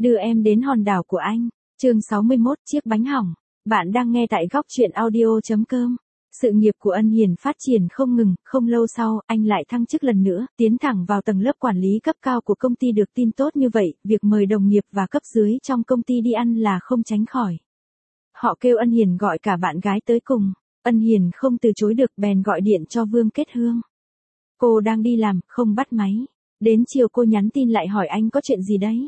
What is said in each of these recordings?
đưa em đến hòn đảo của anh. Chương 61, chiếc bánh hỏng. Bạn đang nghe tại góc truyện audio.com. Sự nghiệp của Ân Hiền phát triển không ngừng, không lâu sau, anh lại thăng chức lần nữa, tiến thẳng vào tầng lớp quản lý cấp cao của công ty. Được tin tốt như vậy, việc mời đồng nghiệp và cấp dưới trong công ty đi ăn là không tránh khỏi. Họ kêu Ân Hiền gọi cả bạn gái tới cùng. Ân Hiền không từ chối được, bèn gọi điện cho Vương Kết Hương. Cô đang đi làm, không bắt máy. Đến chiều cô nhắn tin lại hỏi anh có chuyện gì đấy.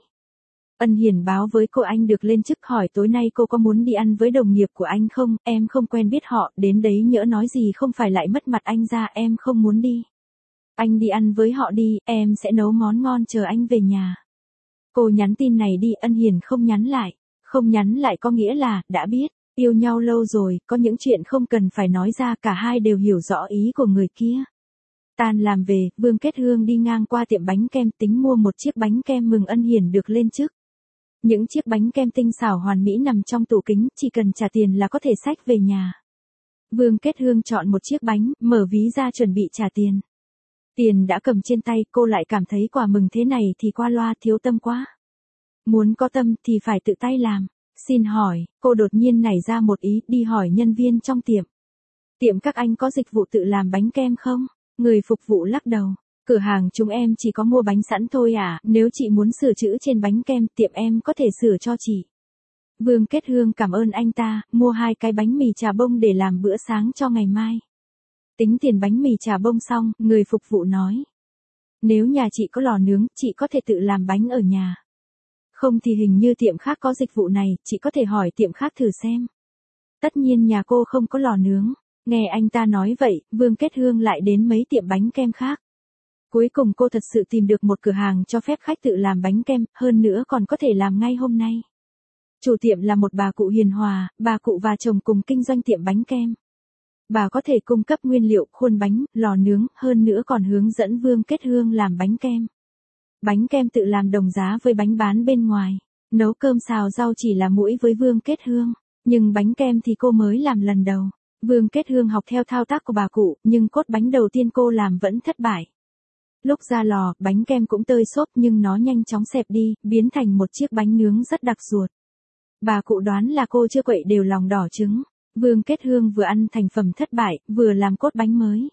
Ân Hiền báo với cô anh được lên chức, hỏi tối nay cô có muốn đi ăn với đồng nghiệp của anh không, em không quen biết họ, đến đấy nhỡ nói gì không phải lại mất mặt anh ra, em không muốn đi. Anh đi ăn với họ đi, em sẽ nấu món ngon chờ anh về nhà. Cô nhắn tin này đi, Ân Hiền không nhắn lại. Không nhắn lại có nghĩa là, đã biết, yêu nhau lâu rồi, có những chuyện không cần phải nói ra, cả hai đều hiểu rõ ý của người kia. Tan làm về, Vương Kết Hương đi ngang qua tiệm bánh kem, tính mua một chiếc bánh kem mừng Ân Hiền được lên chức. Những chiếc bánh kem tinh xảo hoàn mỹ nằm trong tủ kính, chỉ cần trả tiền là có thể xách về nhà. Vương Kết Hương chọn một chiếc bánh, mở ví ra chuẩn bị trả tiền. Tiền đã cầm trên tay, cô lại cảm thấy quà mừng thế này thì qua loa, thiếu tâm quá. Muốn có tâm thì phải tự tay làm. Xin hỏi, cô đột nhiên nảy ra một ý, đi hỏi nhân viên trong tiệm. Tiệm các anh có dịch vụ tự làm bánh kem không? Người phục vụ lắc đầu. Cửa hàng chúng em chỉ có mua bánh sẵn thôi à, nếu chị muốn sửa chữ trên bánh kem, tiệm em có thể sửa cho chị. Vương Kết Hương cảm ơn anh ta, mua 2 cái bánh mì chà bông để làm bữa sáng cho ngày mai. Tính tiền bánh mì chà bông xong, người phục vụ nói. Nếu nhà chị có lò nướng, chị có thể tự làm bánh ở nhà. Không thì hình như tiệm khác có dịch vụ này, chị có thể hỏi tiệm khác thử xem. Tất nhiên nhà cô không có lò nướng. Nghe anh ta nói vậy, Vương Kết Hương lại đến mấy tiệm bánh kem khác. Cuối cùng cô thật sự tìm được một cửa hàng cho phép khách tự làm bánh kem, hơn nữa còn có thể làm ngay hôm nay. Chủ tiệm là một bà cụ hiền hòa, bà cụ và chồng cùng kinh doanh tiệm bánh kem. Bà có thể cung cấp nguyên liệu, khuôn bánh, lò nướng, hơn nữa còn hướng dẫn Vương Kết Hương làm bánh kem. Bánh kem tự làm đồng giá với bánh bán bên ngoài. Nấu cơm xào rau chỉ là mũi với Vương Kết Hương, nhưng bánh kem thì cô mới làm lần đầu. Vương Kết Hương học theo thao tác của bà cụ, nhưng cốt bánh đầu tiên cô làm vẫn thất bại. Lúc ra lò, bánh kem cũng tơi xốp nhưng nó nhanh chóng xẹp đi, biến thành một chiếc bánh nướng rất đặc ruột. Bà cụ đoán là cô chưa quậy đều lòng đỏ trứng. Vương Kết Hương vừa ăn thành phẩm thất bại, vừa làm cốt bánh mới.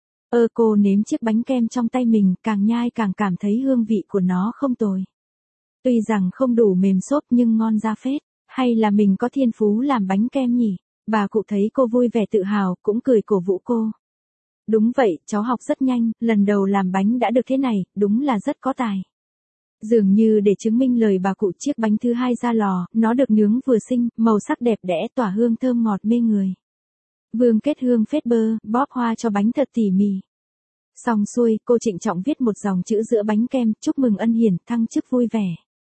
Cô nếm chiếc bánh kem trong tay mình, càng nhai càng cảm thấy hương vị của nó không tồi. Tuy rằng không đủ mềm xốp nhưng ngon ra phết. Hay là mình có thiên phú làm bánh kem nhỉ? Bà cụ thấy cô vui vẻ tự hào, cũng cười cổ vũ cô. Đúng vậy, cháu học rất nhanh, lần đầu làm bánh đã được thế này, đúng là rất có tài. Dường như để chứng minh lời bà cụ, chiếc bánh thứ 2 ra lò, nó được nướng vừa xinh, màu sắc đẹp đẽ, tỏa hương thơm ngọt mê người. Vương Kết Hương phết bơ, bóp hoa cho bánh thật tỉ mỉ. Xong xuôi, cô trịnh trọng viết một dòng chữ giữa bánh kem, chúc mừng Ân Hiền, thăng chức vui vẻ.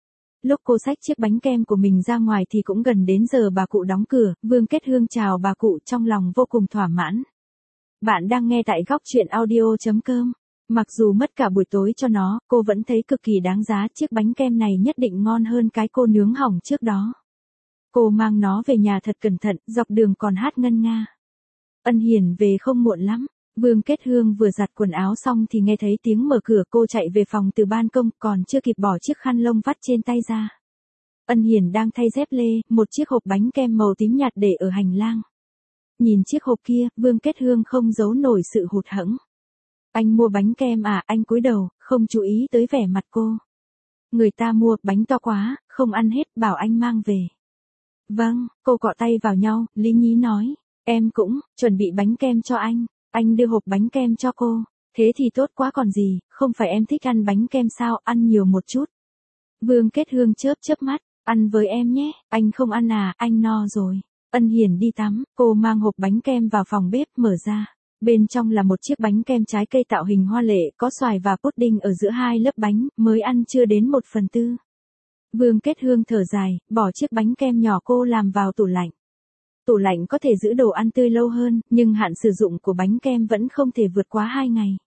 Lúc cô xách chiếc bánh kem của mình ra ngoài thì cũng gần đến giờ bà cụ đóng cửa, Vương Kết Hương chào bà cụ trong lòng vô cùng thỏa mãn. Bạn đang nghe tại góc truyện audio.com. Mặc dù mất cả buổi tối cho nó, cô vẫn thấy cực kỳ đáng giá, chiếc bánh kem này nhất định ngon hơn cái cô nướng hỏng trước đó. Cô mang nó về nhà thật cẩn thận, dọc đường còn hát ngân nga. Ân Hiền về không muộn lắm. Vương Kết Hương vừa giặt quần áo xong thì nghe thấy tiếng mở cửa, cô chạy về phòng từ ban công, còn chưa kịp bỏ chiếc khăn lông vắt trên tay ra. Ân Hiền đang thay dép lê, một chiếc hộp bánh kem màu tím nhạt để ở hành lang. Nhìn chiếc hộp kia, Vương Kết Hương không giấu nổi sự hụt hẫng. Anh mua bánh kem à? Anh cúi đầu, không chú ý tới vẻ mặt cô. Người ta mua, bánh to quá, không ăn hết, bảo anh mang về. Vâng, cô cọ tay vào nhau, lý nhí nói. Em cũng, chuẩn bị bánh kem cho anh. Anh đưa hộp bánh kem cho cô. Thế thì tốt quá còn gì, không phải em thích ăn bánh kem sao, ăn nhiều một chút. Vương Kết Hương chớp chớp mắt, ăn với em nhé, anh không ăn à, anh no rồi. Ân Hiền đi tắm, cô mang hộp bánh kem vào phòng bếp, mở ra. Bên trong là một chiếc bánh kem trái cây tạo hình hoa lệ, có xoài và pudding ở giữa 2 lớp bánh, mới ăn chưa đến 1/4. Vương Kết Hương thở dài, bỏ chiếc bánh kem nhỏ cô làm vào tủ lạnh. Tủ lạnh có thể giữ đồ ăn tươi lâu hơn, nhưng hạn sử dụng của bánh kem vẫn không thể vượt quá 2 ngày.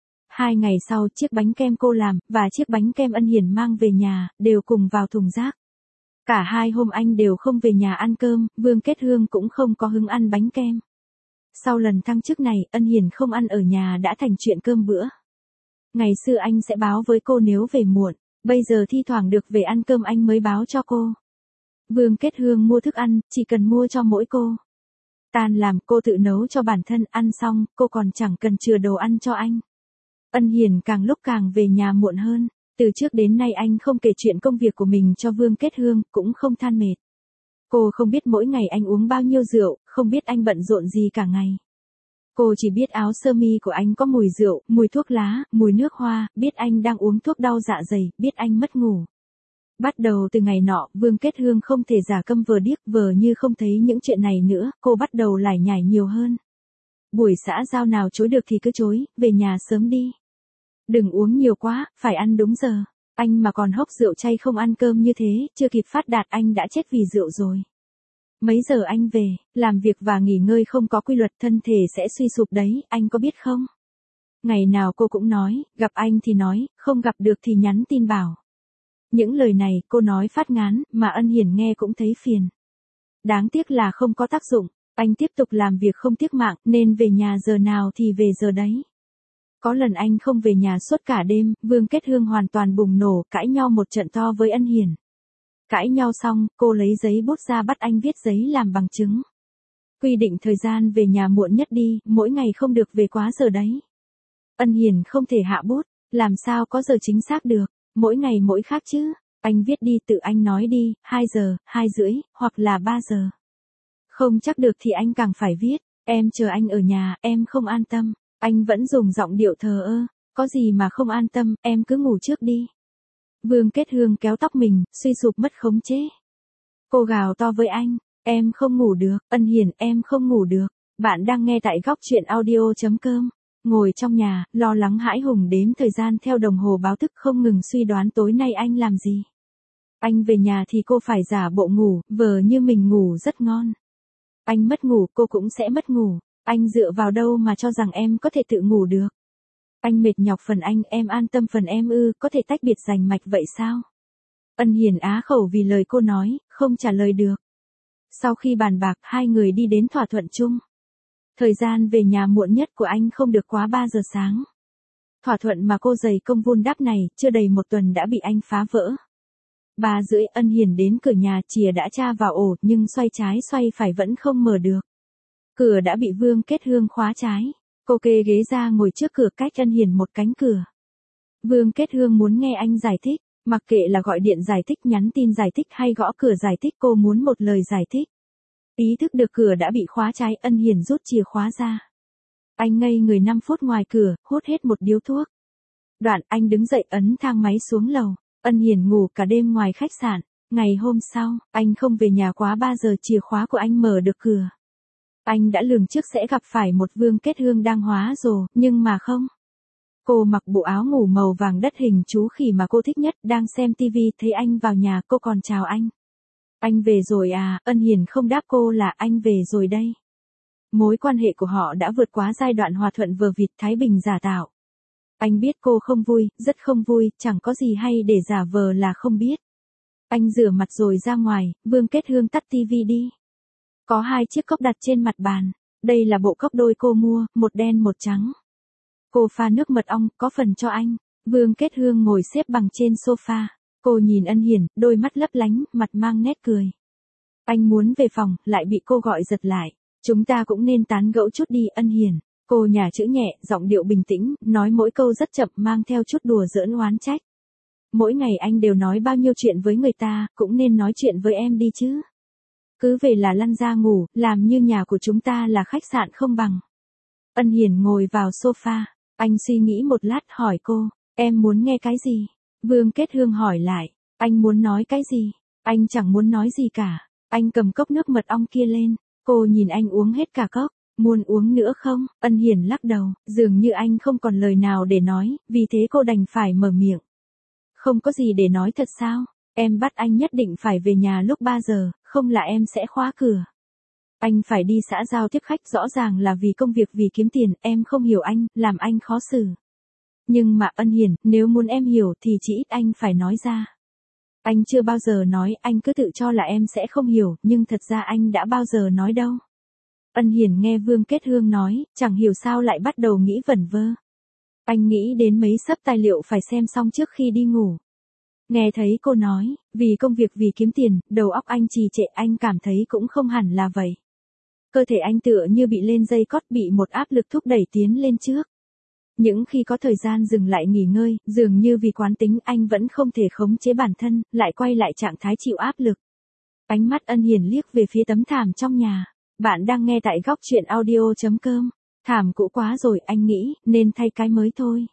2 ngày sau, chiếc bánh kem cô làm, và chiếc bánh kem Ân Hiền mang về nhà, đều cùng vào thùng rác. Cả 2 hôm anh đều không về nhà ăn cơm, Vương Kết Hương cũng không có hứng ăn bánh kem. Sau lần thăng chức này, Ân Hiền không ăn ở nhà đã thành chuyện cơm bữa. Ngày xưa anh sẽ báo với cô nếu về muộn. Bây giờ thi thoảng được về ăn cơm anh mới báo cho cô. Vương Kết Hương mua thức ăn, chỉ cần mua cho mỗi cô. Tan làm cô tự nấu cho bản thân, ăn xong, cô còn chẳng cần chừa đồ ăn cho anh. Ân Hiền càng lúc càng về nhà muộn hơn. Từ trước đến nay anh không kể chuyện công việc của mình cho Vương Kết Hương, cũng không than mệt. Cô không biết mỗi ngày anh uống bao nhiêu rượu, không biết anh bận rộn gì cả ngày. Cô chỉ biết áo sơ mi của anh có mùi rượu, mùi thuốc lá, mùi nước hoa, biết anh đang uống thuốc đau dạ dày, biết anh mất ngủ. Bắt đầu từ ngày nọ, Vương Kết Hương không thể giả câm vờ điếc vờ như không thấy những chuyện này nữa, cô bắt đầu lải nhải nhiều hơn. Buổi xã giao nào chối được thì cứ chối, về nhà sớm đi. Đừng uống nhiều quá, phải ăn đúng giờ. Anh mà còn hốc rượu chay không ăn cơm như thế, chưa kịp phát đạt anh đã chết vì rượu rồi. Mấy giờ anh về, làm việc và nghỉ ngơi không có quy luật thân thể sẽ suy sụp đấy, anh có biết không? Ngày nào cô cũng nói, gặp anh thì nói, không gặp được thì nhắn tin bảo. Những lời này cô nói phát ngán, mà Ân Hiền nghe cũng thấy phiền. Đáng tiếc là không có tác dụng, anh tiếp tục làm việc không tiếc mạng, nên về nhà giờ nào thì về giờ đấy. Có lần anh không về nhà suốt cả đêm, Vương Kết Hương hoàn toàn bùng nổ, cãi nhau một trận to với Ân Hiền. Cãi nhau xong, cô lấy giấy bút ra bắt anh viết giấy làm bằng chứng. Quy định thời gian về nhà muộn nhất đi, mỗi ngày không được về quá giờ đấy. Ân Hiền không thể hạ bút, làm sao có giờ chính xác được, mỗi ngày mỗi khác chứ. Anh viết đi, tự anh nói đi, 2 giờ, 2 rưỡi, hoặc là 3 giờ. Không chắc được thì anh càng phải viết, em chờ anh ở nhà, em không an tâm. Anh vẫn dùng giọng điệu thờ ơ, có gì mà không an tâm, em cứ ngủ trước đi. Vương Kết Hương kéo tóc mình, suy sụp mất khống chế. Cô gào to với anh, em không ngủ được, Ân Hiền em không ngủ được. Bạn đang nghe tại góc truyện audio.com. Ngồi trong nhà, lo lắng hãi hùng đếm thời gian theo đồng hồ báo thức không ngừng suy đoán tối nay anh làm gì. Anh về nhà thì cô phải giả bộ ngủ, vờ như mình ngủ rất ngon. Anh mất ngủ, cô cũng sẽ mất ngủ. Anh dựa vào đâu mà cho rằng em có thể tự ngủ được. Anh mệt nhọc phần anh, em an tâm phần em ư, có thể tách biệt rành mạch vậy sao? Ân Hiền á khẩu vì lời cô nói, không trả lời được. Sau khi bàn bạc, hai người đi đến thỏa thuận chung. Thời gian về nhà muộn nhất của anh không được quá 3 giờ sáng. Thỏa thuận mà cô dày công vun đắp này, chưa đầy một tuần đã bị anh phá vỡ. 3 rưỡi Ân Hiền đến cửa nhà, chìa đã tra vào ổ, nhưng xoay trái xoay phải vẫn không mở được. Cửa đã bị Vương Kết Hương khóa trái. Cô kê ghế ra ngồi trước cửa cách Ân Hiền một cánh cửa. Vương Kết Hương muốn nghe anh giải thích, mặc kệ là gọi điện giải thích, nhắn tin giải thích hay gõ cửa giải thích, cô muốn một lời giải thích. Ý thức được cửa đã bị khóa trái, Ân Hiền rút chìa khóa ra. Anh ngây người 5 phút ngoài cửa, hút hết một điếu thuốc. Đoạn anh đứng dậy ấn thang máy xuống lầu. Ân Hiền ngủ cả đêm ngoài khách sạn. Ngày hôm sau, anh không về nhà quá 3 giờ, chìa khóa của anh mở được cửa. Anh đã lường trước sẽ gặp phải một Vương Kết Hương đang hóa rồ, nhưng mà không. Cô mặc bộ áo ngủ màu vàng đất hình chú khỉ mà cô thích nhất, đang xem tivi, thấy anh vào nhà, cô còn chào anh. Anh về rồi à? Ân Hiền không đáp cô là anh về rồi đây. Mối quan hệ của họ đã vượt quá giai đoạn hòa thuận vờ vịt thái bình giả tạo. Anh biết cô không vui, rất không vui, chẳng có gì hay để giả vờ là không biết. Anh rửa mặt rồi ra ngoài, Vương Kết Hương tắt tivi đi. Có 2 chiếc cốc đặt trên mặt bàn. Đây là bộ cốc đôi cô mua, một đen một trắng. Cô pha nước mật ong, có phần cho anh. Vương Kết Hương ngồi xếp bằng trên sofa. Cô nhìn Ân Hiền, đôi mắt lấp lánh, mặt mang nét cười. Anh muốn về phòng, lại bị cô gọi giật lại. Chúng ta cũng nên tán gẫu chút đi, Ân Hiền. Cô nhả chữ nhẹ, giọng điệu bình tĩnh, nói mỗi câu rất chậm, mang theo chút đùa giỡn oán trách. Mỗi ngày anh đều nói bao nhiêu chuyện với người ta, cũng nên nói chuyện với em đi chứ. Cứ về là lăn ra ngủ, làm như nhà của chúng ta là khách sạn không bằng. Ân Hiền ngồi vào sofa, anh suy nghĩ một lát hỏi cô, em muốn nghe cái gì? Vương Kết Hương hỏi lại, anh muốn nói cái gì? Anh chẳng muốn nói gì cả. Anh cầm cốc nước mật ong kia lên, cô nhìn anh uống hết cả cốc, muốn uống nữa không? Ân Hiền lắc đầu, dường như anh không còn lời nào để nói, vì thế cô đành phải mở miệng. Không có gì để nói thật sao? Em bắt anh nhất định phải về nhà lúc 3 giờ, không là em sẽ khóa cửa. Anh phải đi xã giao tiếp khách, rõ ràng là vì công việc, vì kiếm tiền, em không hiểu anh, làm anh khó xử. Nhưng mà Ân Hiền, nếu muốn em hiểu thì chỉ ít anh phải nói ra. Anh chưa bao giờ nói, anh cứ tự cho là em sẽ không hiểu, nhưng thật ra anh đã bao giờ nói đâu. Ân Hiền nghe Vương Kết Hương nói, chẳng hiểu sao lại bắt đầu nghĩ vẩn vơ. Anh nghĩ đến mấy xấp tài liệu phải xem xong trước khi đi ngủ. Nghe thấy cô nói, vì công việc vì kiếm tiền, đầu óc anh trì trệ, anh cảm thấy cũng không hẳn là vậy. Cơ thể anh tựa như bị lên dây cót, bị một áp lực thúc đẩy tiến lên trước. Những khi có thời gian dừng lại nghỉ ngơi, dường như vì quán tính anh vẫn không thể khống chế bản thân, lại quay lại trạng thái chịu áp lực. Ánh mắt Ân Hiền liếc về phía tấm thảm trong nhà. Bạn đang nghe tại góc truyện audio.com. Thảm cũ quá rồi, anh nghĩ, nên thay cái mới thôi.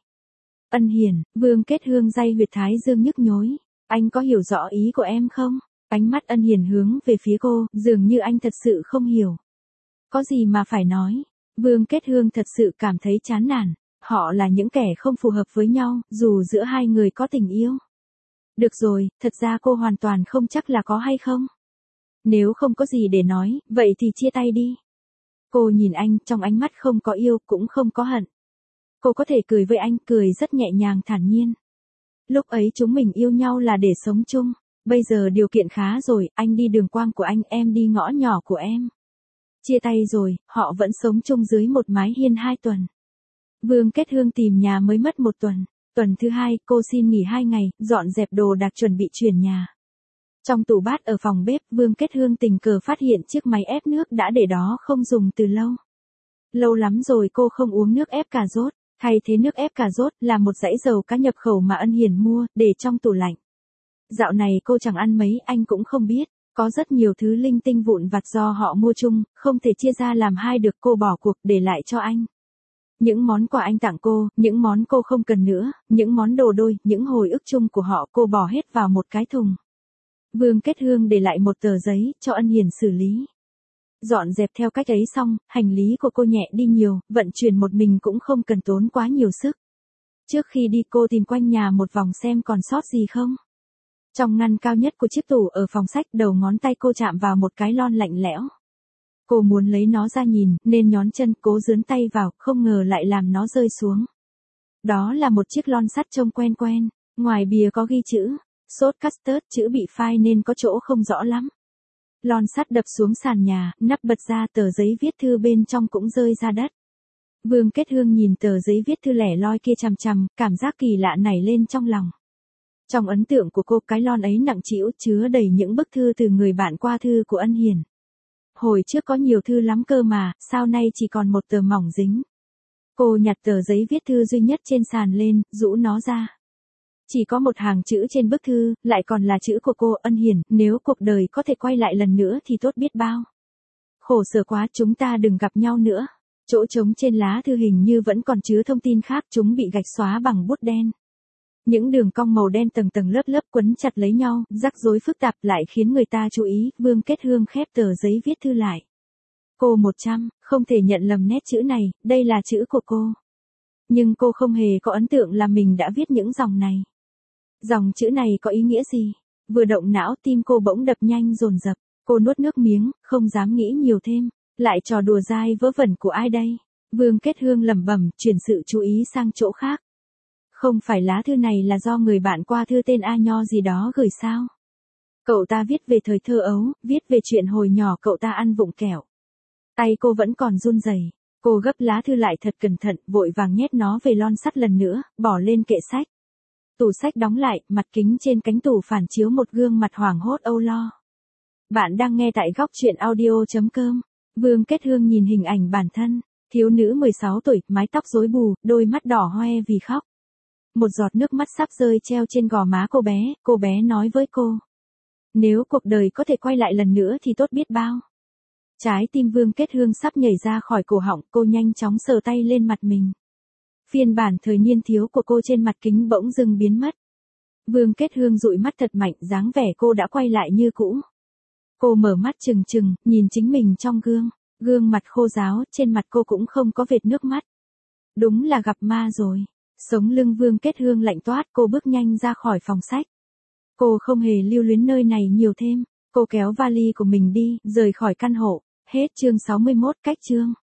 Ân Hiền, Vương Kết Hương day huyệt thái dương nhức nhối. Anh có hiểu rõ ý của em không? Ánh mắt Ân Hiền hướng về phía cô, dường như anh thật sự không hiểu. Có gì mà phải nói? Vương Kết Hương thật sự cảm thấy chán nản. Họ là những kẻ không phù hợp với nhau, dù giữa hai người có tình yêu. Được rồi, thật ra cô hoàn toàn không chắc là có hay không. Nếu không có gì để nói, vậy thì chia tay đi. Cô nhìn anh, trong ánh mắt không có yêu, cũng không có hận. Cô có thể cười với anh, cười rất nhẹ nhàng thản nhiên. Lúc ấy chúng mình yêu nhau là để sống chung. Bây giờ điều kiện khá rồi, anh đi đường quang của anh, em đi ngõ nhỏ của em. Chia tay rồi, họ vẫn sống chung dưới một mái hiên 2 tuần. Vương Kết Hương tìm nhà mới mất 1 tuần. Tuần thứ 2, cô xin nghỉ 2 ngày, dọn dẹp đồ đạc chuẩn bị chuyển nhà. Trong tủ bát ở phòng bếp, Vương Kết Hương tình cờ phát hiện chiếc máy ép nước đã để đó không dùng từ lâu. Lâu lắm rồi cô không uống nước ép cà rốt, thay thế nước ép cà rốt là một dãy dầu cá nhập khẩu mà Ân Hiền mua, để trong tủ lạnh. Dạo này cô chẳng ăn mấy, anh cũng không biết, có rất nhiều thứ linh tinh vụn vặt do họ mua chung, không thể chia ra làm hai được, cô bỏ cuộc để lại cho anh. Những món quà anh tặng cô, những món cô không cần nữa, những món đồ đôi, những hồi ức chung của họ cô bỏ hết vào một cái thùng. Vương Kết Hương để lại một tờ giấy, cho Ân Hiền xử lý. Dọn dẹp theo cách ấy xong, hành lý của cô nhẹ đi nhiều, vận chuyển một mình cũng không cần tốn quá nhiều sức. Trước khi đi cô tìm quanh nhà một vòng xem còn sót gì không. Trong ngăn cao nhất của chiếc tủ ở phòng sách, đầu ngón tay cô chạm vào một cái lon lạnh lẽo. Cô muốn lấy nó ra nhìn, nên nhón chân cố dướn tay vào, không ngờ lại làm nó rơi xuống. Đó là một chiếc lon sắt trông quen quen, ngoài bìa có ghi chữ, sốt custard, chữ bị phai nên có chỗ không rõ lắm. Lon sắt đập xuống sàn nhà, nắp bật ra, tờ giấy viết thư bên trong cũng rơi ra đất. Vương Kết Hương nhìn tờ giấy viết thư lẻ loi kia chằm chằm, cảm giác kỳ lạ nảy lên trong lòng. Trong ấn tượng của cô, cái lon ấy nặng trĩu, chứa đầy những bức thư từ người bạn qua thư của Ân Hiền. Hồi trước có nhiều thư lắm cơ mà, sao nay chỉ còn một tờ mỏng dính. Cô nhặt tờ giấy viết thư duy nhất trên sàn lên, rũ nó ra. Chỉ có một hàng chữ trên bức thư, lại còn là chữ của cô: Ân Hiền, nếu cuộc đời có thể quay lại lần nữa thì tốt biết bao. Khổ sở quá, chúng ta đừng gặp nhau nữa. Chỗ trống trên lá thư hình như vẫn còn chứa thông tin khác, chúng bị gạch xóa bằng bút đen. Những đường cong màu đen tầng tầng lớp lớp quấn chặt lấy nhau, rắc rối phức tạp lại khiến người ta chú ý. Vương Kết Hương khép tờ giấy viết thư lại. Cô 100, không thể nhận lầm nét chữ này, đây là chữ của cô. Nhưng cô không hề có ấn tượng là mình đã viết những dòng này. Dòng chữ này có ý nghĩa gì? Vừa động não, tim cô bỗng đập nhanh dồn dập. Cô nuốt nước miếng, không dám nghĩ nhiều thêm. Lại trò đùa dai vớ vẩn của ai đây? Vương Kết Hương lẩm bẩm, chuyển sự chú ý sang chỗ khác. Không phải lá thư này là do người bạn qua thư tên A Nho gì đó gửi sao? Cậu ta viết về thời thơ ấu, viết về chuyện hồi nhỏ cậu ta ăn vụng kẹo. Tay cô vẫn còn run rẩy. Cô gấp lá thư lại thật cẩn thận, vội vàng nhét nó về lon sắt lần nữa, bỏ lên kệ sách. Tủ sách đóng lại, mặt kính trên cánh tủ phản chiếu một gương mặt hoảng hốt âu lo. Bạn đang nghe tại góc truyện audio.com. Vương Kết Hương nhìn hình ảnh bản thân, thiếu nữ 16 tuổi, mái tóc rối bù, đôi mắt đỏ hoe vì khóc. Một giọt nước mắt sắp rơi treo trên gò má cô bé nói với cô. Nếu cuộc đời có thể quay lại lần nữa thì tốt biết bao. Trái tim Vương Kết Hương sắp nhảy ra khỏi cổ họng, cô nhanh chóng sờ tay lên mặt mình. Phiên bản thời niên thiếu của cô trên mặt kính bỗng dưng biến mất. Vương Kết Hương dụi mắt thật mạnh, dáng vẻ cô đã quay lại như cũ. Cô mở mắt trừng trừng, nhìn chính mình trong gương. Gương mặt khô ráo, trên mặt cô cũng không có vệt nước mắt. Đúng là gặp ma rồi. Sống lưng Vương Kết Hương lạnh toát, cô bước nhanh ra khỏi phòng sách. Cô không hề lưu luyến nơi này nhiều thêm. Cô kéo vali của mình đi, rời khỏi căn hộ. Hết chương 61, cách chương.